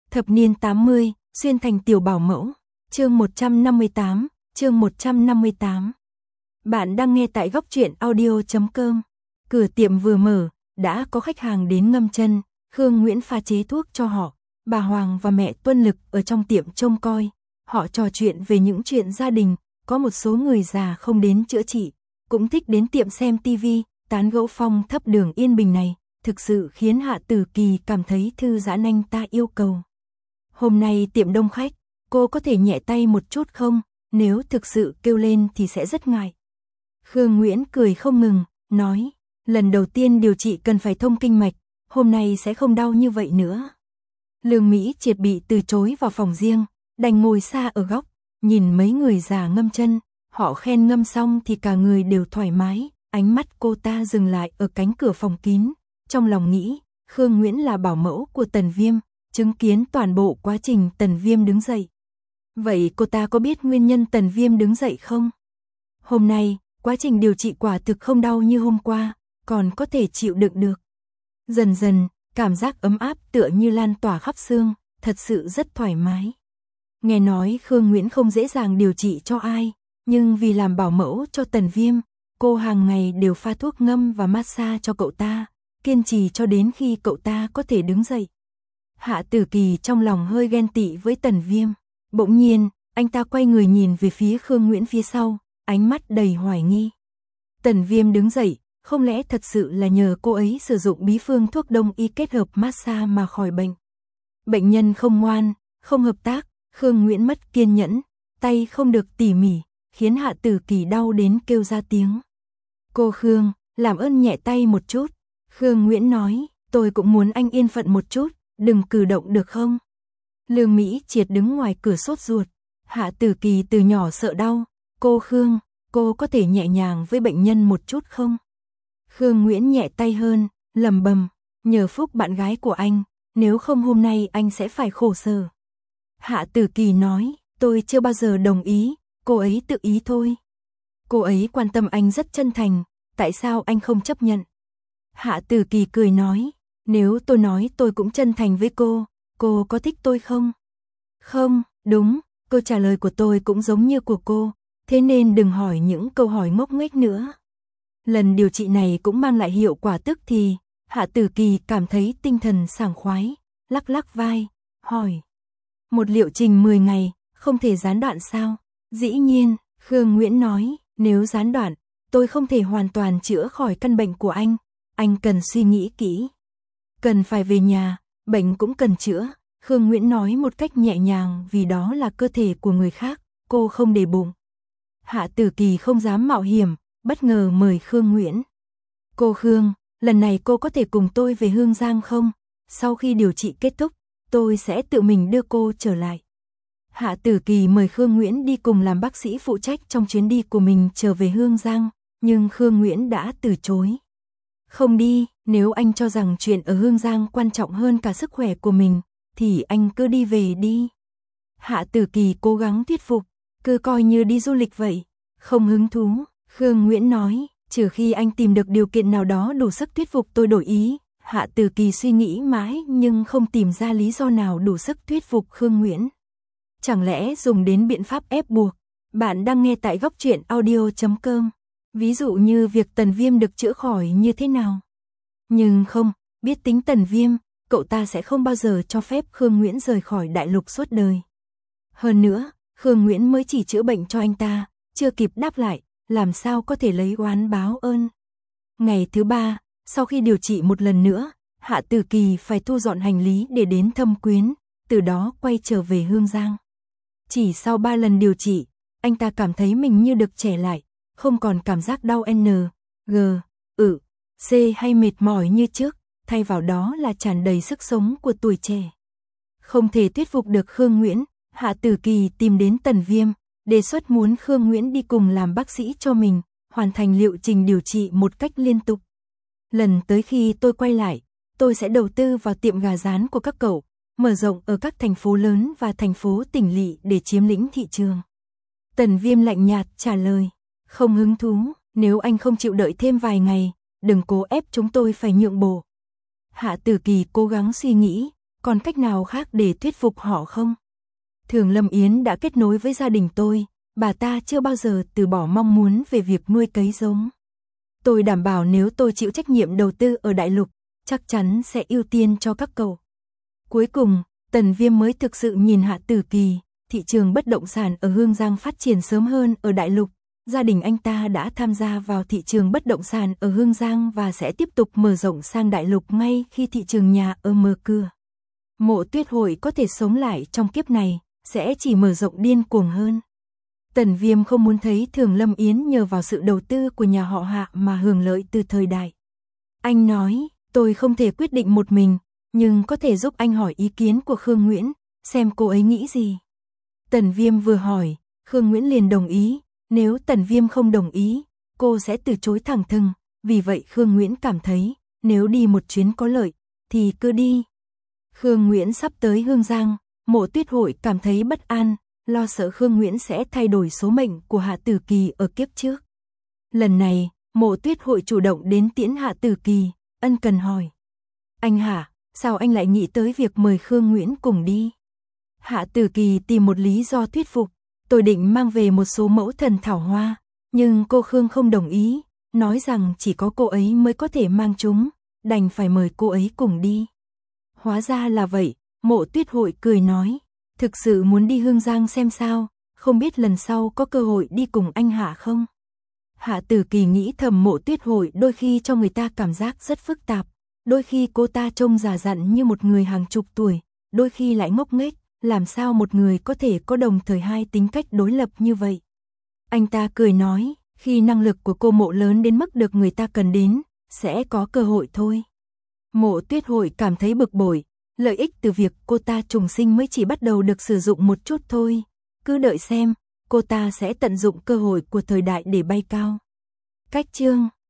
Thập niên 80, xuyên thành tiểu bảo mẫu. Chương 158, chương 158. Bạn đang nghe tại góc truyện audio.com. Cửa tiệm vừa mở, đã có khách hàng đến ngâm chân, Khương Nguyễn pha chế thuốc cho họ. Bà Hoàng và mẹ Tuân Lực ở trong tiệm trông coi. Họ trò chuyện về những chuyện gia đình, có một số người già không đến chữa trị, cũng thích đến tiệm xem tivi, tán gẫu phong thấp đường yên bình này, thực sự khiến Hạ Tử Kỳ cảm thấy thư giãn. Anh ta yêu cầu. Hôm nay tiệm đông khách, cô có thể nhẹ tay một chút không? Nếu thực sự kêu lên thì sẽ rất ngại. Khương Nguyễn cười không ngừng, nói, lần đầu tiên điều trị cần phải thông kinh mạch, hôm nay sẽ không đau như vậy nữa. Lương Mỹ Triệt bị từ chối vào phòng riêng, đành ngồi xa ở góc, nhìn mấy người già ngâm chân, họ khen ngâm xong thì cả người đều thoải mái, ánh mắt cô ta dừng lại ở cánh cửa phòng kín, trong lòng nghĩ, Khương Nguyễn là bảo mẫu của Tần Viêm, chứng kiến toàn bộ quá trình Tần Viêm đứng dậy. Vậy cô ta có biết nguyên nhân Tần Viêm đứng dậy không? Hôm nay, quá trình điều trị quả thực không đau như hôm qua, còn có thể chịu đựng được. Dần dần, cảm giác ấm áp tựa như lan tỏa khắp xương, thật sự rất thoải mái. Nghe nói Khương Nguyễn không dễ dàng điều trị cho ai, nhưng vì làm bảo mẫu cho Tần Viêm, cô hàng ngày đều pha thuốc ngâm và massage cho cậu ta, kiên trì cho đến khi cậu ta có thể đứng dậy. Hạ Tử Kỳ trong lòng hơi ghen tị với Tần Viêm. Bỗng nhiên, anh ta quay người nhìn về phía Khương Nguyễn phía sau, ánh mắt đầy hoài nghi. Tần Viêm đứng dậy, không lẽ thật sự là nhờ cô ấy sử dụng bí phương thuốc đông y kết hợp massage mà khỏi bệnh? Bệnh nhân không ngoan, không hợp tác, Khương Nguyễn mất kiên nhẫn, tay không được tỉ mỉ, khiến Hạ Tử Kỳ đau đến kêu ra tiếng. Cô Khương, làm ơn nhẹ tay một chút. Khương Nguyễn nói, tôi cũng muốn anh yên phận một chút, đừng cử động được không? Lương Mỹ Triệt đứng ngoài cửa sốt ruột. Hạ Tử Kỳ từ nhỏ sợ đau. Cô Khương, cô có thể nhẹ nhàng với bệnh nhân một chút không? Khương Nguyễn nhẹ tay hơn, lầm bầm, nhờ phúc bạn gái của anh, nếu không hôm nay anh sẽ phải khổ sở. Hạ Tử Kỳ nói, tôi chưa bao giờ đồng ý, cô ấy tự ý thôi. Cô ấy quan tâm anh rất chân thành, tại sao anh không chấp nhận? Hạ Tử Kỳ cười nói, nếu tôi nói tôi cũng chân thành với cô có thích tôi không? Không, đúng, câu trả lời của tôi cũng giống như của cô, thế nên đừng hỏi những câu hỏi ngốc nghếch nữa. Lần điều trị này cũng mang lại hiệu quả tức thì, Hạ Tử Kỳ cảm thấy tinh thần sảng khoái, lắc lắc vai, hỏi. Một liệu trình 10 ngày, không thể gián đoạn sao? Dĩ nhiên, Khương Nguyễn nói, nếu gián đoạn, tôi không thể hoàn toàn chữa khỏi căn bệnh của anh cần suy nghĩ kỹ. Cần phải về nhà, bệnh cũng cần chữa, Khương Nguyễn nói một cách nhẹ nhàng vì đó là cơ thể của người khác, cô không để bụng. Hạ Tử Kỳ không dám mạo hiểm, bất ngờ mời Khương Nguyễn. Cô Khương, lần này cô có thể cùng tôi về Hương Giang không? Sau khi điều trị kết thúc, tôi sẽ tự mình đưa cô trở lại. Hạ Tử Kỳ mời Khương Nguyễn đi cùng làm bác sĩ phụ trách trong chuyến đi của mình trở về Hương Giang, nhưng Khương Nguyễn đã từ chối. Không đi, nếu anh cho rằng chuyện ở Hương Giang quan trọng hơn cả sức khỏe của mình, thì anh cứ đi về đi. Hạ Tử Kỳ cố gắng thuyết phục, cứ coi như đi du lịch vậy. Không hứng thú, Khương Nguyễn nói, trừ khi anh tìm được điều kiện nào đó đủ sức thuyết phục tôi đổi ý. Hạ Tử Kỳ suy nghĩ mãi nhưng không tìm ra lý do nào đủ sức thuyết phục Khương Nguyễn. Chẳng lẽ dùng đến biện pháp ép buộc? Bạn đang nghe tại góc truyện audio.com. Ví dụ như việc Tần Viêm được chữa khỏi như thế nào? Nhưng không, biết tính Tần Viêm, cậu ta sẽ không bao giờ cho phép Khương Nguyễn rời khỏi đại lục suốt đời. Hơn nữa, Khương Nguyễn mới chỉ chữa bệnh cho anh ta, chưa kịp đáp lại, làm sao có thể lấy oán báo ơn. Ngày thứ 3, sau khi điều trị một lần nữa, Hạ Tử Kỳ phải thu dọn hành lý để đến Thâm Quyến, từ đó quay trở về Hương Giang. Chỉ sau 3 lần điều trị, anh ta cảm thấy mình như được trẻ lại, không còn cảm giác đau N, G, C hay mệt mỏi như trước, thay vào đó là tràn đầy sức sống của tuổi trẻ. Không thể thuyết phục được Khương Nguyễn, Hạ Tử Kỳ tìm đến Tần Viêm, đề xuất muốn Khương Nguyễn đi cùng làm bác sĩ cho mình, hoàn thành liệu trình điều trị một cách liên tục. Lần tới khi tôi quay lại, tôi sẽ đầu tư vào tiệm gà rán của các cậu, mở rộng ở các thành phố lớn và thành phố tỉnh lỵ để chiếm lĩnh thị trường. Tần Viêm lạnh nhạt trả lời, không hứng thú, nếu anh không chịu đợi thêm vài ngày, đừng cố ép chúng tôi phải nhượng bộ. Hạ Tử Kỳ cố gắng suy nghĩ, còn cách nào khác để thuyết phục họ không? Thường Lâm Yến đã kết nối với gia đình tôi, bà ta chưa bao giờ từ bỏ mong muốn về việc nuôi cấy giống. Tôi đảm bảo nếu tôi chịu trách nhiệm đầu tư ở Đại Lục, chắc chắn sẽ ưu tiên cho các cậu. Cuối cùng, Tần Viêm mới thực sự nhìn Hạ Tử Kỳ, thị trường bất động sản ở Hương Giang phát triển sớm hơn ở Đại Lục. Gia đình anh ta đã tham gia vào thị trường bất động sản ở Hương Giang và sẽ tiếp tục mở rộng sang Đại Lục ngay khi thị trường nhà ở mở cửa. Mộ Tuyết Hội có thể sống lại trong kiếp này, sẽ chỉ mở rộng điên cuồng hơn. Tần Viêm không muốn thấy Thường Lâm Yến nhờ vào sự đầu tư của nhà họ Hạ mà hưởng lợi từ thời đại. Anh nói, tôi không thể quyết định một mình, nhưng có thể giúp anh hỏi ý kiến của Khương Nguyễn, xem cô ấy nghĩ gì. Tần Viêm vừa hỏi, Khương Nguyễn liền đồng ý, nếu Tần Viêm không đồng ý, cô sẽ từ chối thẳng thừng, vì vậy Khương Nguyễn cảm thấy, nếu đi một chuyến có lợi, thì cứ đi. Khương Nguyễn sắp tới Hương Giang, Mộ Tuyết Hội cảm thấy bất an, lo sợ Khương Nguyễn sẽ thay đổi số mệnh của Hạ Tử Kỳ ở kiếp trước. Lần này, Mộ Tuyết Hội chủ động đến tiễn Hạ Tử Kỳ, ân cần hỏi. Anh Hạ, sao anh lại nghĩ tới việc mời Khương Nguyễn cùng đi? Hạ Tử Kỳ tìm một lý do thuyết phục, tôi định mang về một số mẫu thần thảo hoa, nhưng cô Khương không đồng ý, nói rằng chỉ có cô ấy mới có thể mang chúng, đành phải mời cô ấy cùng đi. Hóa ra là vậy, Mộ Tuyết Hội cười nói, thực sự muốn đi Hương Giang xem sao, không biết lần sau có cơ hội đi cùng anh Hạ không? Hạ Tử Kỳ nghĩ thầm Mộ Tuyết Hội đôi khi cho người ta cảm giác rất phức tạp, đôi khi cô ta trông già dặn như một người hàng chục tuổi, đôi khi lại ngốc nghếch, làm sao một người có thể có đồng thời hai tính cách đối lập như vậy? Anh ta cười nói, khi năng lực của cô Mộ lớn đến mức được người ta cần đến, sẽ có cơ hội thôi. Mộ Tuyết Hội cảm thấy bực bội, lợi ích từ việc cô ta trùng sinh mới chỉ bắt đầu được sử dụng một chút thôi, cứ đợi xem, cô ta sẽ tận dụng cơ hội của thời đại để bay cao. Cách chương